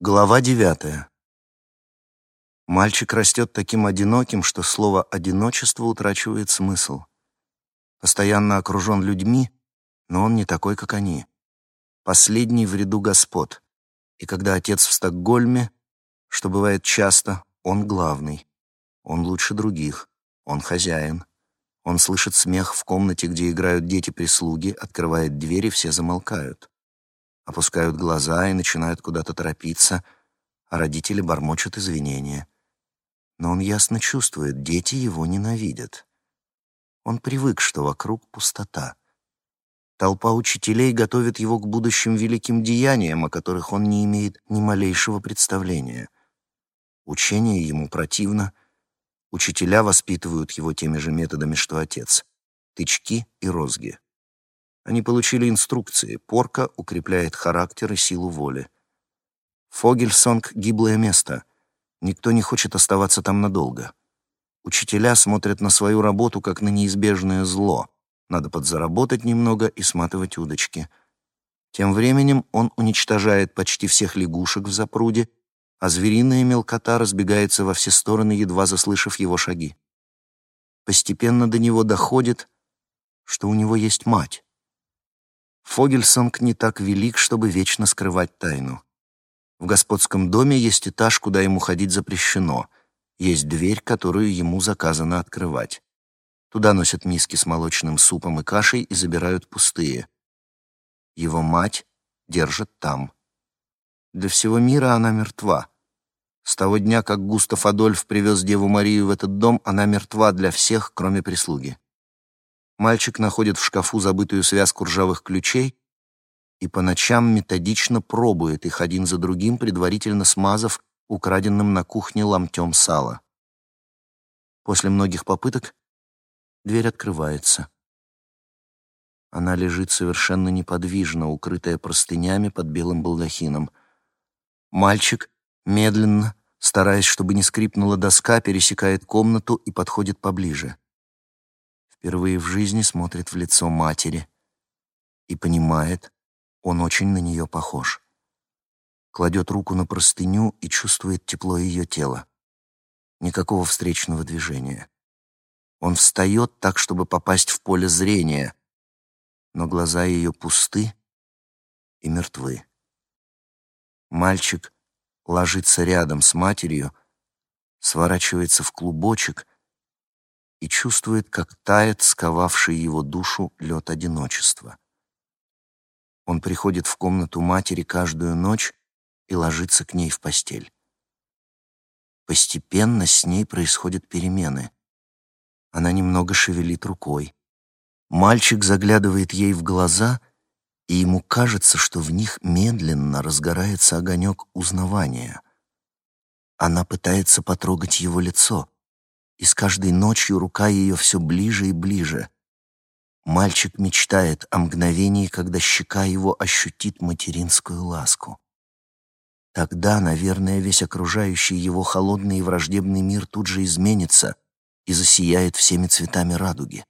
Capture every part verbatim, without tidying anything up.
Глава девятая. Мальчик растет таким одиноким, что слово «одиночество» утрачивает смысл. Постоянно окружен людьми, но он не такой, как они. Последний в ряду господ. И когда отец в Стокгольме, что бывает часто, он главный. Он лучше других. Он хозяин. Он слышит смех в комнате, где играют дети-прислуги, открывает дверь, и все замолкают. Опускают глаза и начинают куда-то торопиться, а родители бормочут извинения. Но он ясно чувствует, дети его ненавидят. Он привык, что вокруг пустота. Толпа учителей готовит его к будущим великим деяниям, о которых он не имеет ни малейшего представления. Учение ему противно. Учителя воспитывают его теми же методами, что отец. Тычки и розги. Они получили инструкции. Порка укрепляет характер и силу воли. Фогельсонг — гиблое место. Никто не хочет оставаться там надолго. Учителя смотрят на свою работу как на неизбежное зло. Надо подзаработать немного и сматывать удочки. Тем временем он уничтожает почти всех лягушек в запруде, а звериная мелкота разбегается во все стороны, едва заслышав его шаги. Постепенно до него доходит, что у него есть мать. Фогельсонг не так велик, чтобы вечно скрывать тайну. В господском доме есть этаж, куда ему ходить запрещено. Есть дверь, которую ему заказано открывать. Туда носят миски с молочным супом и кашей и забирают пустые. Его мать держат там. Для всего мира она мертва. С того дня, как Густав Адольф привез Деву Марию в этот дом, она мертва для всех, кроме прислуги. Мальчик находит в шкафу забытую связку ржавых ключей и по ночам методично пробует их один за другим, предварительно смазав украденным на кухне ломтем сала. После многих попыток дверь открывается. Она лежит совершенно неподвижно, укрытая простынями под белым балдахином. Мальчик медленно, стараясь, чтобы не скрипнула доска, пересекает комнату и подходит поближе. Впервые в жизни смотрит в лицо матери и понимает, он очень на нее похож. Кладет руку на простыню и чувствует тепло ее тела. Никакого встречного движения. Он встает так, чтобы попасть в поле зрения, но глаза ее пусты и мертвы. Мальчик ложится рядом с матерью, сворачивается в клубочек и чувствует, как тает сковавший его душу лед одиночества. Он приходит в комнату матери каждую ночь и ложится к ней в постель. Постепенно с ней происходят перемены. Она немного шевелит рукой. Мальчик заглядывает ей в глаза, и ему кажется, что в них медленно разгорается огонек узнавания. Она пытается потрогать его лицо, и с каждой ночью рука ее все ближе и ближе. Мальчик мечтает о мгновении, когда щека его ощутит материнскую ласку. Тогда, наверное, весь окружающий его холодный и враждебный мир тут же изменится и засияет всеми цветами радуги.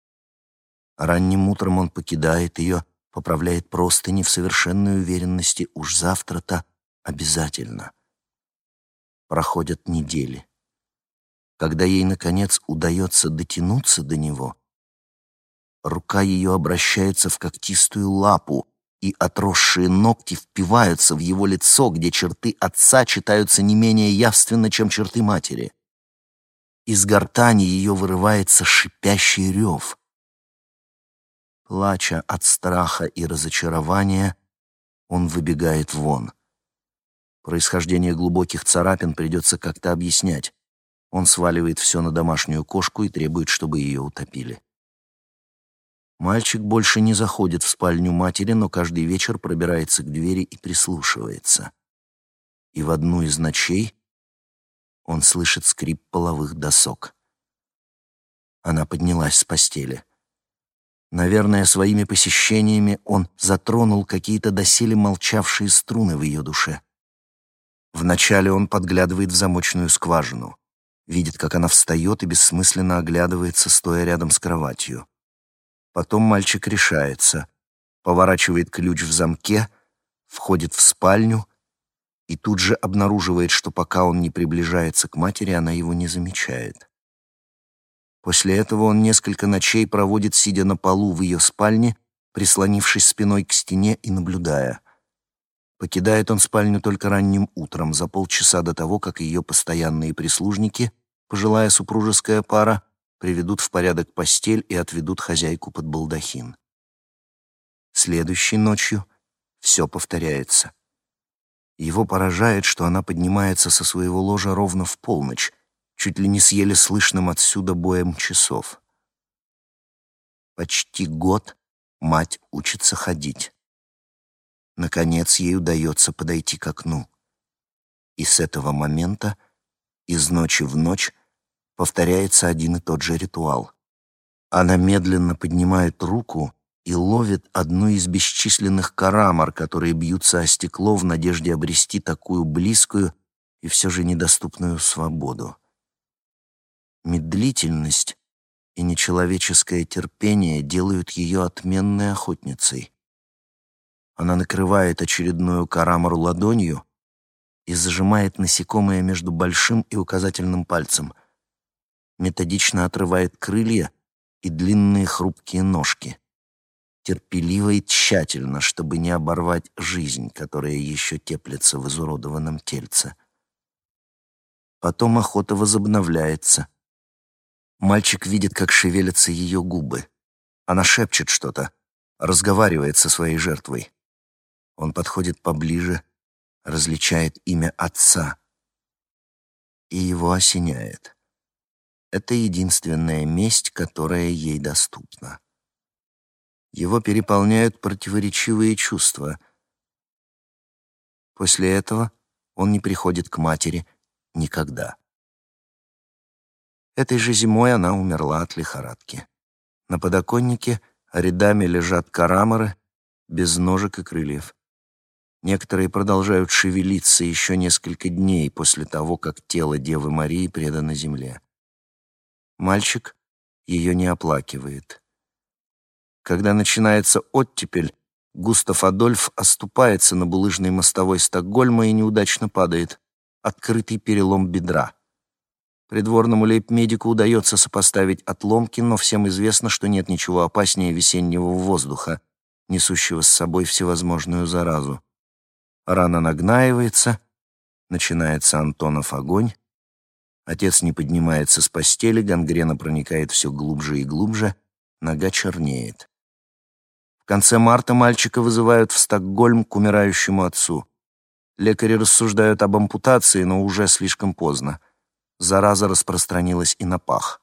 Ранним утром он покидает ее, поправляет простыни в совершенной уверенности: уж завтра-то обязательно. Проходят недели. Когда ей, наконец, удается дотянуться до него, рука ее обращается в когтистую лапу, и отросшие ногти впиваются в его лицо, где черты отца читаются не менее явственно, чем черты матери. Из гортани ее вырывается шипящий рев. Плача от страха и разочарования, он выбегает вон. Происхождение глубоких царапин придется как-то объяснять. Он сваливает все на домашнюю кошку и требует, чтобы ее утопили. Мальчик больше не заходит в спальню матери, но каждый вечер пробирается к двери и прислушивается. И в одну из ночей он слышит скрип половых досок. Она поднялась с постели. Наверное, своими посещениями он затронул какие-то доселе молчавшие струны в ее душе. Вначале он подглядывает в замочную скважину. Видит, как она встает и бессмысленно оглядывается, стоя рядом с кроватью. Потом мальчик решается, поворачивает ключ в замке, входит в спальню и тут же обнаруживает, что пока он не приближается к матери, она его не замечает. После этого он несколько ночей проводит, сидя на полу в ее спальне, прислонившись спиной к стене и наблюдая. Покидает он спальню только ранним утром, за полчаса до того, как ее постоянные прислужники, пожилая супружеская пара, приведут в порядок постель и отведут хозяйку под балдахин. Следующей ночью все повторяется. Его поражает, что она поднимается со своего ложа ровно в полночь, чуть ли не с еле слышным отсюда боем часов. Почти год мать учится ходить. Наконец ей удается подойти к окну. И с этого момента, из ночи в ночь, повторяется один и тот же ритуал. Она медленно поднимает руку и ловит одну из бесчисленных карамар, которые бьются о стекло в надежде обрести такую близкую и все же недоступную свободу. Медлительность и нечеловеческое терпение делают ее отменной охотницей. Она накрывает очередную карамару ладонью и зажимает насекомое между большим и указательным пальцем, методично отрывает крылья и длинные хрупкие ножки, терпеливо и тщательно, чтобы не оборвать жизнь, которая еще теплится в изуродованном тельце. Потом охота возобновляется. Мальчик видит, как шевелятся ее губы. Она шепчет что-то, разговаривает со своей жертвой. Он подходит поближе, различает имя отца, и его осеняет. Это единственная месть, которая ей доступна. Его переполняют противоречивые чувства. После этого он не приходит к матери никогда. Этой же зимой она умерла от лихорадки. На подоконнике рядами лежат карамары без ножек и крыльев. Некоторые продолжают шевелиться еще несколько дней после того, как тело Девы Марии предано земле. Мальчик ее не оплакивает. Когда начинается оттепель, Густав Адольф оступается на булыжной мостовой Стокгольма и неудачно падает. Открытый перелом бедра. Придворному лейб-медику удается сопоставить отломки, но всем известно, что нет ничего опаснее весеннего воздуха, несущего с собой всевозможную заразу. Рана нагнаивается, начинается Антонов огонь. Отец не поднимается с постели, гангрена проникает все глубже и глубже, нога чернеет. В конце марта мальчика вызывают в Стокгольм к умирающему отцу. Лекари рассуждают об ампутации, но уже слишком поздно. Зараза распространилась и на пах.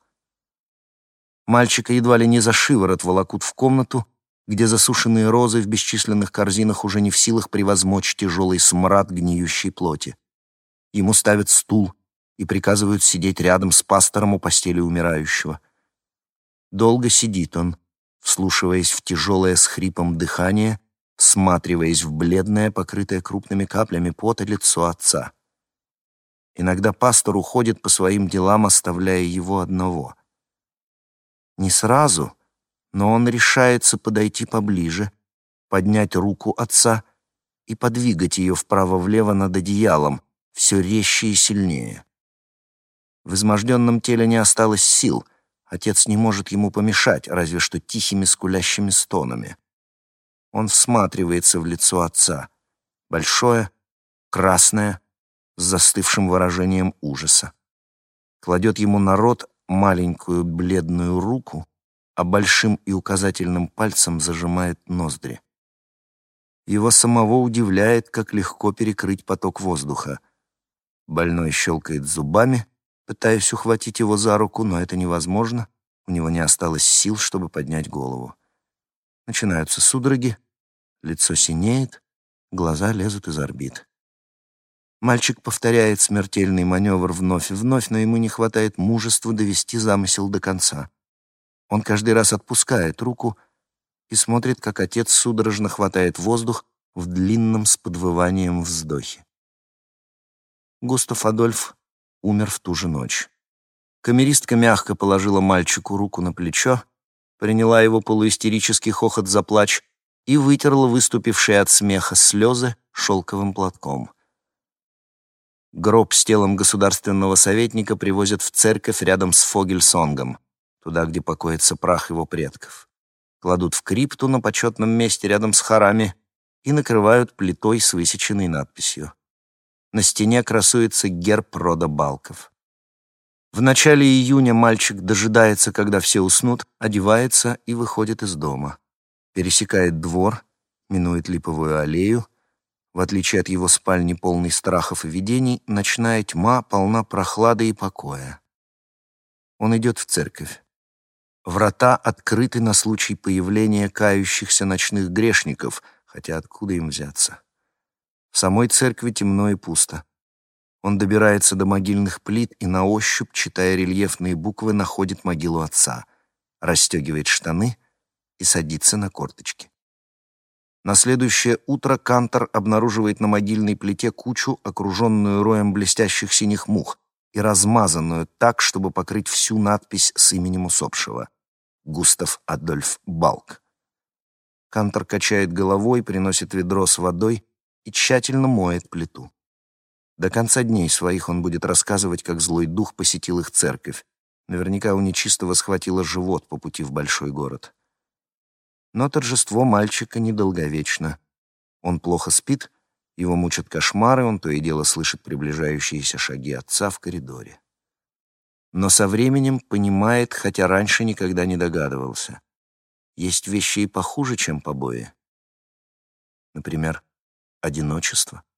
Мальчика едва ли не за шиворот волокут в комнату, где засушенные розы в бесчисленных корзинах уже не в силах превозмочь тяжелый смрад гниющей плоти. Ему ставят стул и приказывают сидеть рядом с пастором у постели умирающего. Долго сидит он, вслушиваясь в тяжелое с хрипом дыхание, всматриваясь в бледное, покрытое крупными каплями пота лицо отца. Иногда пастор уходит по своим делам, оставляя его одного. Не сразу, но он решается подойти поближе, поднять руку отца и подвигать ее вправо-влево над одеялом, все резче и сильнее. В изможденном теле не осталось сил, отец не может ему помешать, разве что тихими скулящими стонами. Он всматривается в лицо отца, большое, красное, с застывшим выражением ужаса. Кладет ему на рот маленькую бледную руку, а большим и указательным пальцем зажимает ноздри. Его самого удивляет, как легко перекрыть поток воздуха. Больной щелкает зубами, пытаясь ухватить его за руку, но это невозможно, у него не осталось сил, чтобы поднять голову. Начинаются судороги, лицо синеет, глаза лезут из орбит. Мальчик повторяет смертельный маневр вновь и вновь, но ему не хватает мужества довести замысел до конца. Он каждый раз отпускает руку и смотрит, как отец судорожно хватает воздух в длинном с подвыванием вздохе. Густав Адольф умер в ту же ночь. Камеристка мягко положила мальчику руку на плечо, приняла его полуистерический хохот за плач и вытерла выступившие от смеха слезы шелковым платком. Гроб с телом государственного советника привозят в церковь рядом с Фогельсонгом, туда, где покоится прах его предков. Кладут в крипту на почетном месте рядом с хорами и накрывают плитой с высеченной надписью. На стене красуется герб рода Балков. В начале июня мальчик дожидается, когда все уснут, одевается и выходит из дома. Пересекает двор, минует липовую аллею. В отличие от его спальни, полной страхов и видений, ночная тьма полна прохлады и покоя. Он идет в церковь. Врата открыты на случай появления кающихся ночных грешников, хотя откуда им взяться? В самой церкви темно и пусто. Он добирается до могильных плит и на ощупь, читая рельефные буквы, находит могилу отца, расстегивает штаны и садится на корточки. На следующее утро Кантор обнаруживает на могильной плите кучу, окруженную роем блестящих синих мух, и размазанную так, чтобы покрыть всю надпись с именем усопшего — Густав Адольф Балк. Кантор качает головой, приносит ведро с водой и тщательно моет плиту. До конца дней своих он будет рассказывать, как злой дух посетил их церковь. Наверняка у нечистого схватило живот по пути в большой город. Но торжество мальчика недолговечно. Он плохо спит, его мучат кошмары, он то и дело слышит приближающиеся шаги отца в коридоре. Но со временем понимает, хотя раньше никогда не догадывался. Есть вещи и похуже, чем побои. Например, одиночество.